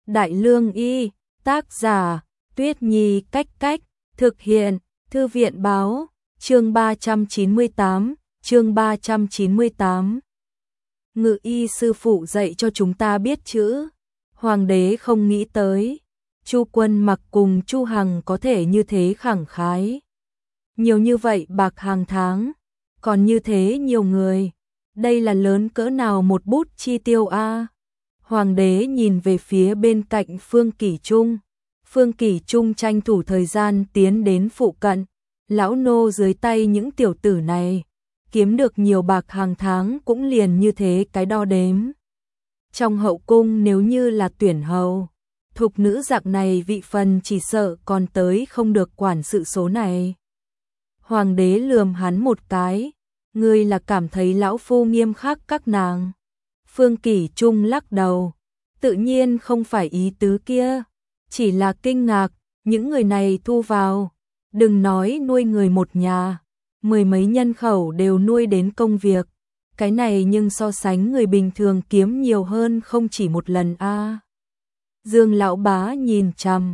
Đại Lương Y, tác giả, Tuyết Nhi Cách Cách, thực hiện, Thư viện Báo, chương 398. Ngự y sư phụ dạy cho chúng ta biết chữ. Hoàng đế không nghĩ tới, Chu Quân Mặc cùng Chu Hằng có thể như thế khẳng khái. Nhiều như vậy bạc hàng tháng, còn như thế nhiều người. Đây là lớn cỡ nào một bút chi tiêu a? Hoàng đế nhìn về phía bên cạnh Phương Kỷ Trung. Phương Kỷ Trung tranh thủ thời gian tiến đến phụ cận. Lão nô dưới tay những tiểu tử này, kiếm được nhiều bạc hàng tháng cũng liền như thế cái đo đếm. Trong hậu cung nếu như là tuyển hầu, thục nữ dạng này vị phần chỉ sợ còn tới không được quản sự số này. Hoàng đế lườm hắn một cái, ngươi là cảm thấy lão phu nghiêm khắc các nàng. Phương Kỷ Trung lắc đầu, tự nhiên không phải ý tứ kia, chỉ là kinh ngạc, những người này thu vào, đừng nói nuôi người một nhà, mười mấy nhân khẩu đều nuôi đến công việc, cái này nhưng so sánh người bình thường kiếm nhiều hơn không chỉ một lần a. Dương lão bá nhìn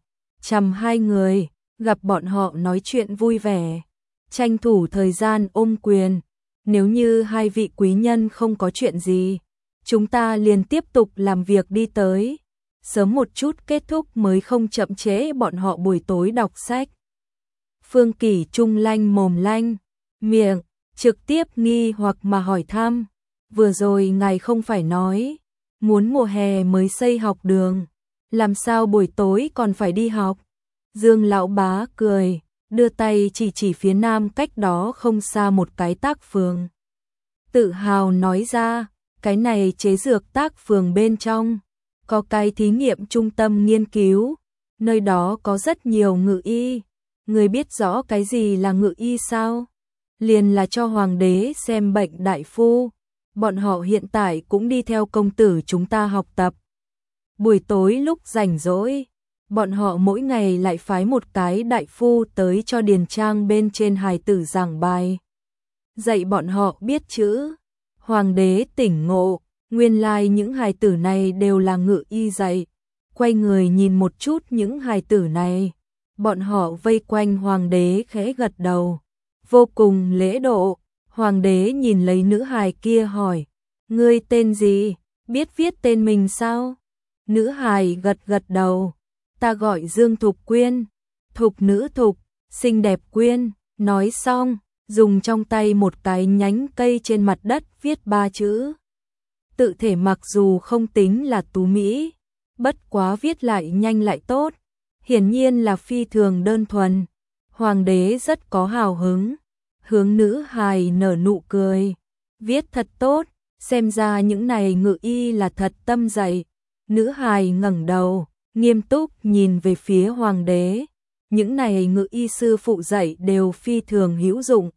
chằm hai người, gặp bọn họ nói chuyện vui vẻ, tranh thủ thời gian ôm quyền, nếu như hai vị quý nhân không có chuyện gì, chúng ta liền tiếp tục làm việc đi tới, sớm một chút kết thúc mới không chậm trễ bọn họ buổi tối đọc sách. Phương Kỷ Trung lanh mồm lanh miệng, trực tiếp nghi hoặc mà hỏi thăm, vừa rồi ngài không phải nói, muốn mùa hè mới xây học đường, làm sao buổi tối còn phải đi học? Dương lão bá cười, đưa tay chỉ phía nam cách đó không xa một cái tác phường. Tự hào nói ra, cái này chế dược tác phường bên trong, có cái thí nghiệm trung tâm nghiên cứu, nơi đó có rất nhiều ngự y. Người biết rõ cái gì là ngự y sao? Liền là cho hoàng đế xem bệnh đại phu. Bọn họ hiện tại cũng đi theo công tử chúng ta học tập. Buổi tối lúc rảnh rỗi, bọn họ mỗi ngày lại phái một cái đại phu tới cho điền trang bên trên hài tử giảng bài. Dạy bọn họ biết chữ. Hoàng đế tỉnh ngộ, nguyên lai những hài tử này đều là ngự y dạy. Quay người nhìn một chút những hài tử này. Bọn họ vây quanh hoàng đế khẽ gật đầu, vô cùng lễ độ. Hoàng đế nhìn lấy nữ hài kia hỏi, ngươi tên gì, biết viết tên mình sao? Nữ hài gật đầu, ta gọi Dương Thục Quyên. Thục nữ thục, xinh đẹp Quyên. Nói xong, dùng trong tay một cái nhánh cây trên mặt đất viết 3 chữ. Tự thể mặc dù không tính là tú mỹ, bất quá viết lại nhanh lại tốt. Hiển nhiên là phi thường đơn thuần. Hoàng đế rất có hào hứng, hướng nữ hài nở nụ cười, viết thật tốt, xem ra những này ngự y là thật tâm dạy. Nữ hài ngẩng đầu, nghiêm túc nhìn về phía hoàng đế, những này ngự y sư phụ dạy đều phi thường hữu dụng.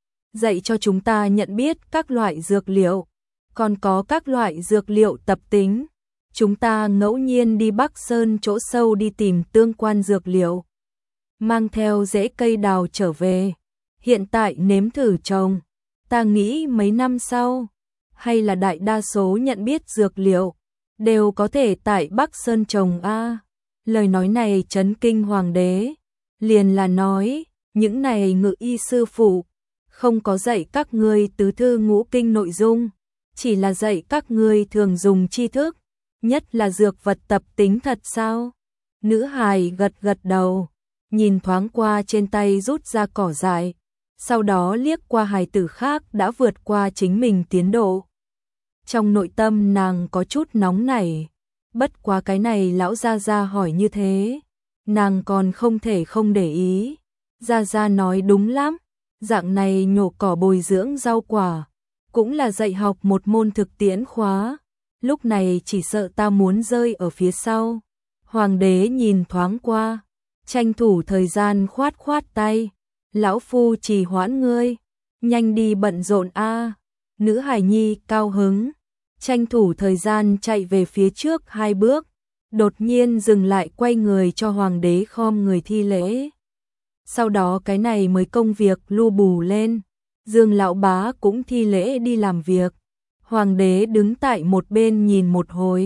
Dạy cho chúng ta nhận biết các loại dược liệu, còn có các loại dược liệu tập tính. Chúng ta ngẫu nhiên đi Bắc Sơn chỗ sâu đi tìm tương quan dược liệu, mang theo rễ cây đào trở về, hiện tại nếm thử trồng, ta nghĩ mấy năm sau, hay là đại đa số nhận biết dược liệu, đều có thể tại Bắc Sơn trồng a. Lời nói này chấn kinh hoàng đế, liền là nói, những này ngự y sư phụ, không có dạy các ngươi tứ thư ngũ kinh nội dung, chỉ là dạy các ngươi thường dùng tri thức. Nhất là dược vật tập tính thật sao? Nữ hài gật đầu, nhìn thoáng qua trên tay rút ra cỏ dại, sau đó liếc qua hài tử khác đã vượt qua chính mình tiến độ. Trong nội tâm nàng có chút nóng nảy, bất quá cái này lão gia gia hỏi như thế, nàng còn không thể không để ý. Gia gia nói đúng lắm, dạng này nhổ cỏ bồi dưỡng rau quả, cũng là dạy học một môn thực tiễn khóa. Lúc này chỉ sợ ta muốn rơi ở phía sau. Hoàng đế nhìn thoáng qua, tranh thủ thời gian khoát tay. Lão phu trì hoãn ngươi, nhanh đi bận rộn a. Nữ hài nhi cao hứng, tranh thủ thời gian chạy về phía trước 2 bước, đột nhiên dừng lại quay người cho hoàng đế khom người thi lễ. Sau đó cái này mới công việc lu bù lên, Dương lão bá cũng thi lễ đi làm việc. Hoàng đế đứng tại một bên nhìn một hồi,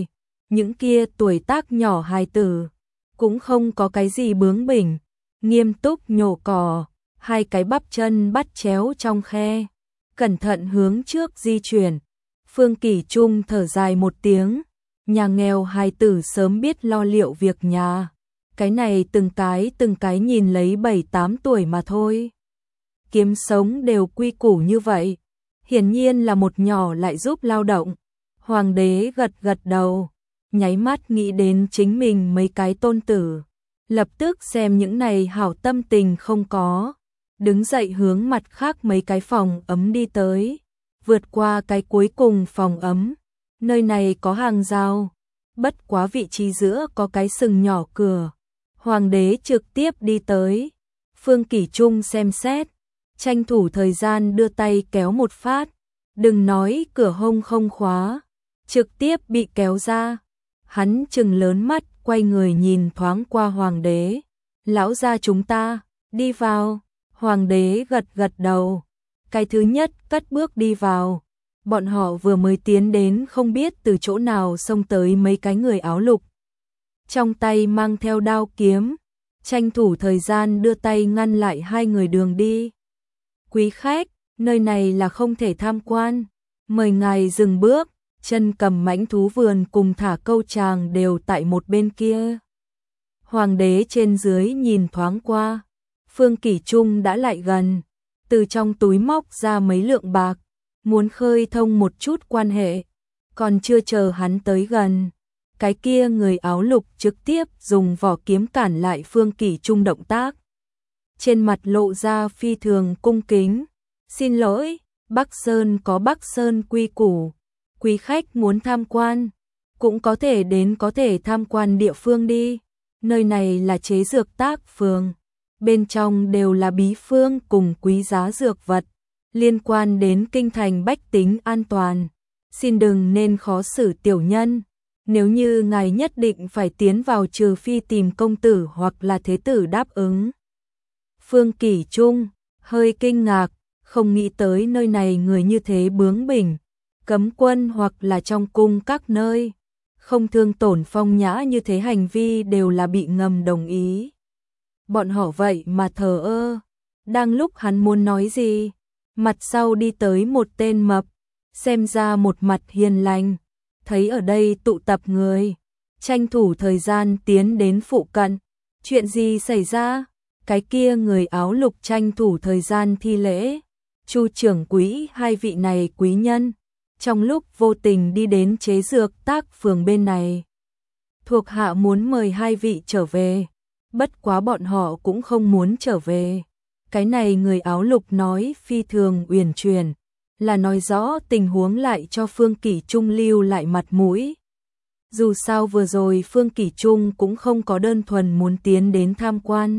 những kia tuổi tác nhỏ hài tử, cũng không có cái gì bướng bỉnh, nghiêm túc nhổ cỏ, hai cái bắp chân bắt chéo trong khe, cẩn thận hướng trước di chuyển. Phương Kỷ Trung thở dài một tiếng, nhà nghèo hài tử sớm biết lo liệu việc nhà, cái này từng cái nhìn lấy 7-8 tuổi mà thôi. Kiếm sống đều quy củ như vậy, hiển nhiên là một nhỏ lại giúp lao động. Hoàng đế gật gật đầu, nháy mắt nghĩ đến chính mình mấy cái tôn tử, lập tức xem những này hảo tâm tình không có, đứng dậy hướng mặt khác mấy cái phòng ấm đi tới, vượt qua cái cuối cùng phòng ấm, nơi này có hàng rào, bất quá vị trí giữa có cái sừng nhỏ cửa, hoàng đế trực tiếp đi tới. Phương Kỷ Trung xem xét, tranh thủ thời gian đưa tay kéo một phát, đừng nói cửa hông không khóa, trực tiếp bị kéo ra. Hắn trừng lớn mắt, quay người nhìn thoáng qua hoàng đế. Lão gia chúng ta, đi vào. Hoàng đế gật gật đầu. Cái thứ nhất cất bước đi vào. Bọn họ vừa mới tiến đến không biết từ chỗ nào xông tới mấy cái người áo lục. Trong tay mang theo đao kiếm, tranh thủ thời gian đưa tay ngăn lại hai người đường đi. Quý khách, nơi này là không thể tham quan. Mời ngài dừng bước. Chân cầm mãnh thú vườn cùng thả câu tràng đều tại một bên kia. Hoàng đế trên dưới nhìn thoáng qua, Phương Kỷ Trung đã lại gần, từ trong túi móc ra mấy lượng bạc, muốn khơi thông một chút quan hệ, còn chưa chờ hắn tới gần, cái kia người áo lục trực tiếp dùng vỏ kiếm cản lại Phương Kỷ Trung động tác. Trên mặt lộ ra phi thường cung kính, xin lỗi, Bắc Sơn có Bắc Sơn quy củ. Quý khách muốn tham quan, cũng có thể tham quan địa phương đi. Nơi này là chế dược tác phường, bên trong đều là bí phương cùng quý giá dược vật, liên quan đến kinh thành bách tính an toàn. Xin đừng nên khó xử tiểu nhân, nếu như ngài nhất định phải tiến vào trừ phi tìm công tử hoặc là thế tử đáp ứng. Phương Kỷ Trung hơi kinh ngạc, không nghĩ tới nơi này người như thế bướng bỉnh. Cấm quân hoặc là trong cung các nơi, không thương tổn phong nhã như thế hành vi đều là bị ngầm đồng ý. Bọn họ vậy mà thờ ơ, đang lúc hắn muốn nói gì, mặt sau đi tới một tên mập, xem ra một mặt hiền lành, thấy ở đây tụ tập người, tranh thủ thời gian tiến đến phụ cận. Chuyện gì xảy ra? Cái kia người áo lục tranh thủ thời gian thi lễ. Chu trưởng quỹ, hai vị này quý nhân trong lúc vô tình đi đến chế dược tác phường bên này. Thuộc hạ muốn mời hai vị trở về, bất quá bọn họ cũng không muốn trở về. Cái này người áo lục nói phi thường uyển chuyển, là nói rõ tình huống lại cho Phương Kỷ Trung lưu lại mặt mũi. Dù sao vừa rồi Phương Kỷ Trung cũng không có đơn thuần muốn tiến đến tham quan,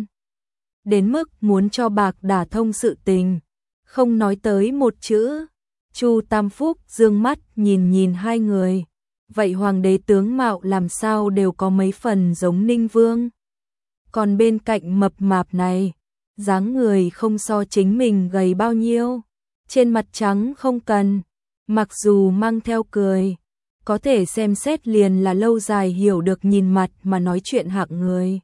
đến mức muốn cho bạc đả thông sự tình, không nói tới một chữ. Chu Tam Phúc dương mắt nhìn hai người, vậy hoàng đế tướng mạo làm sao đều có mấy phần giống Ninh Vương. Còn bên cạnh mập mạp này, dáng người không so chính mình gầy bao nhiêu, trên mặt trắng không cần, mặc dù mang theo cười, có thể xem xét liền là lâu dài hiểu được nhìn mặt mà nói chuyện hạng người.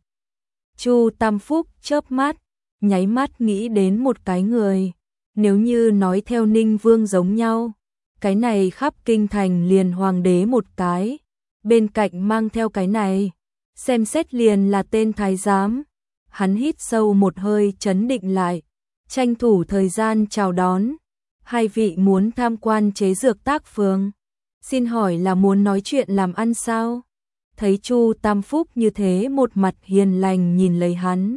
Chu Tam Phúc chớp mắt, nháy mắt nghĩ đến một cái người. Nếu như nói theo Ninh Vương giống nhau, cái này khắp kinh thành liền hoàng đế một cái, bên cạnh mang theo cái này, xem xét liền là tên thái giám. Hắn hít sâu một hơi trấn định lại, tranh thủ thời gian chào đón. Hai vị muốn tham quan chế dược tác phường, xin hỏi là muốn nói chuyện làm ăn sao? Thấy Chu Tam Phúc như thế một mặt hiền lành nhìn lấy hắn,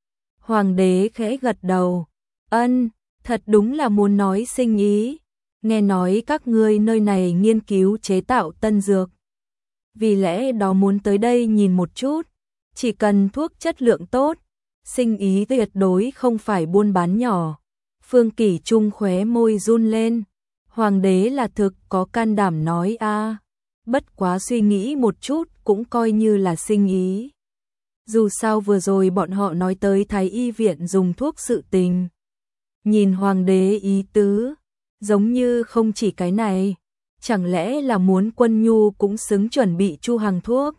hoàng đế khẽ gật đầu, ân. Thật đúng là muốn nói sinh ý, nghe nói các ngươi nơi này nghiên cứu chế tạo tân dược. Vì lẽ đó muốn tới đây nhìn một chút, chỉ cần thuốc chất lượng tốt, sinh ý tuyệt đối không phải buôn bán nhỏ. Phương Kỷ Trung khóe môi run lên, hoàng đế là thực có can đảm nói a, bất quá suy nghĩ một chút cũng coi như là sinh ý. Dù sao vừa rồi bọn họ nói tới Thái y viện dùng thuốc sự tình. Nhìn hoàng đế ý tứ, giống như không chỉ cái này, chẳng lẽ là muốn Quân Nhu cũng xứng chuẩn bị Chu Hằng thuốc?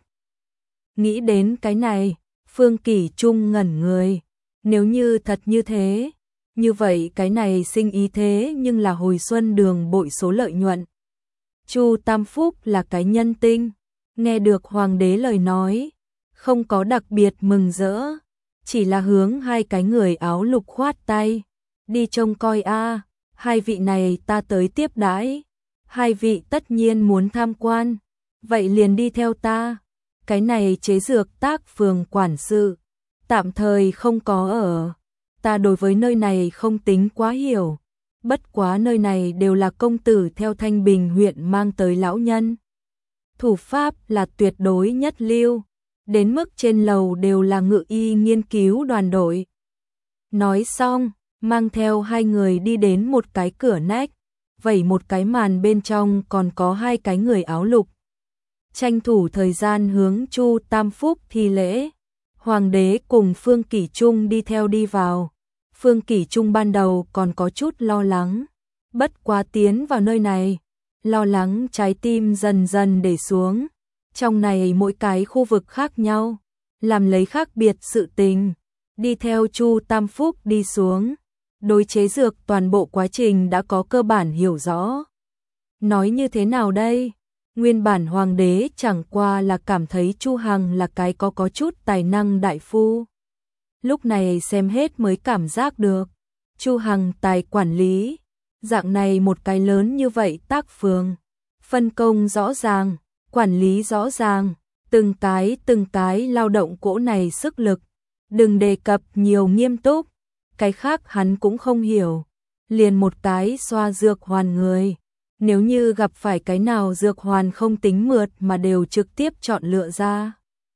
Nghĩ đến cái này, Phương Kỷ Trung ngẩn người, nếu như thật như thế, như vậy cái này sinh ý thế nhưng là hồi xuân đường bội số lợi nhuận. Chu Tam Phúc là cái nhân tinh, nghe được hoàng đế lời nói, không có đặc biệt mừng rỡ, chỉ là hướng hai cái người áo lục khoát tay, đi trông coi a, hai vị này ta tới tiếp đãi, hai vị tất nhiên muốn tham quan, vậy liền đi theo ta. Cái này chế dược tác phường quản sự, tạm thời không có ở, ta đối với nơi này không tính quá hiểu, bất quá nơi này đều là công tử theo Thanh Bình huyện mang tới lão nhân. Thủ pháp là tuyệt đối nhất lưu, đến mức trên lầu đều là ngự y nghiên cứu đoàn đội. Nói xong, mang theo hai người đi đến một cái cửa nách, vẩy một cái màn bên trong còn có hai cái người áo lục. Tranh thủ thời gian hướng Chu Tam Phúc thi lễ, hoàng đế cùng Phương Kỷ Trung đi theo đi vào. Phương Kỷ Trung ban đầu còn có chút lo lắng, bất quá tiến vào nơi này, lo lắng trái tim dần dần để xuống. Trong này mỗi cái khu vực khác nhau, làm lấy khác biệt sự tình, đi theo Chu Tam Phúc đi xuống. Đối chế dược toàn bộ quá trình đã có cơ bản hiểu rõ. Nói như thế nào đây? Nguyên bản hoàng đế chẳng qua là cảm thấy Chu Hằng là cái có chút tài năng đại phu. Lúc này xem hết mới cảm giác được, Chu Hằng tài quản lý, dạng này một cái lớn như vậy tác phường, phân công rõ ràng, quản lý rõ ràng, từng cái lao động cỗ này sức lực, đừng đề cập nhiều nghiêm túc, cái khác hắn cũng không hiểu, liền một cái xoa dược hoàn người. Nếu như gặp phải cái nào dược hoàn không tính mượt mà đều trực tiếp chọn lựa ra,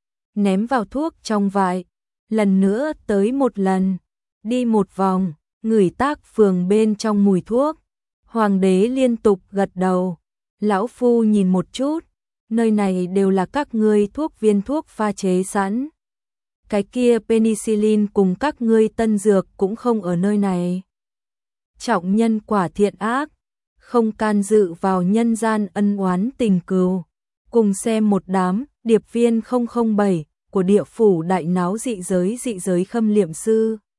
ném vào thuốc trong vại, lần nữa tới một lần, đi một vòng, ngửi tác phường bên trong mùi thuốc. Hoàng đế liên tục gật đầu, lão phu nhìn một chút, nơi này đều là các ngươi thuốc viên thuốc pha chế sẵn. Cái kia penicillin cùng các ngươi tân dược cũng không ở nơi này. Trọng nhân quả thiện ác, không can dự vào nhân gian ân oán tình cừu. Cùng xem một đám điệp viên 007 của địa phủ đại náo dị giới khâm liệm sư.